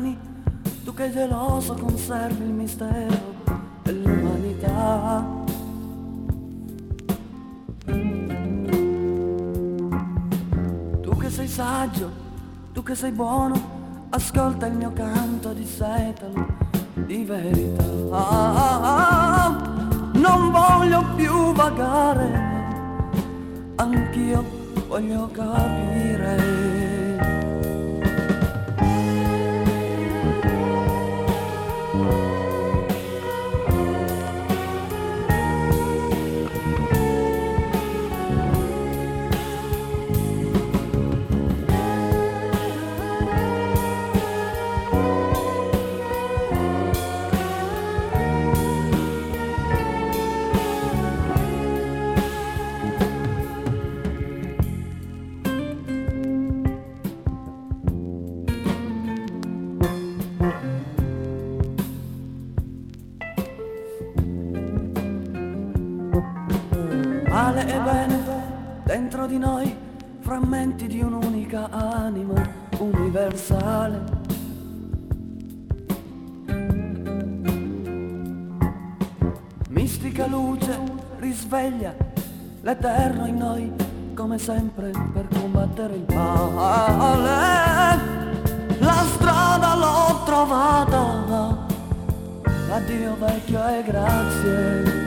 anni, tu che geloso conservi il mistero dell'umanità. Tu che sei saggio, tu che sei buono, ascolta il mio canto di setalo, di verità. Non voglio più vagare, anch'io voglio capire. Male e bene dentro di noi, frammenti di un'unica anima universale. Mistica luce risveglia l'eterno in noi, come sempre per combattere il male. La strada l'ho trovata, addio vecchio e grazie.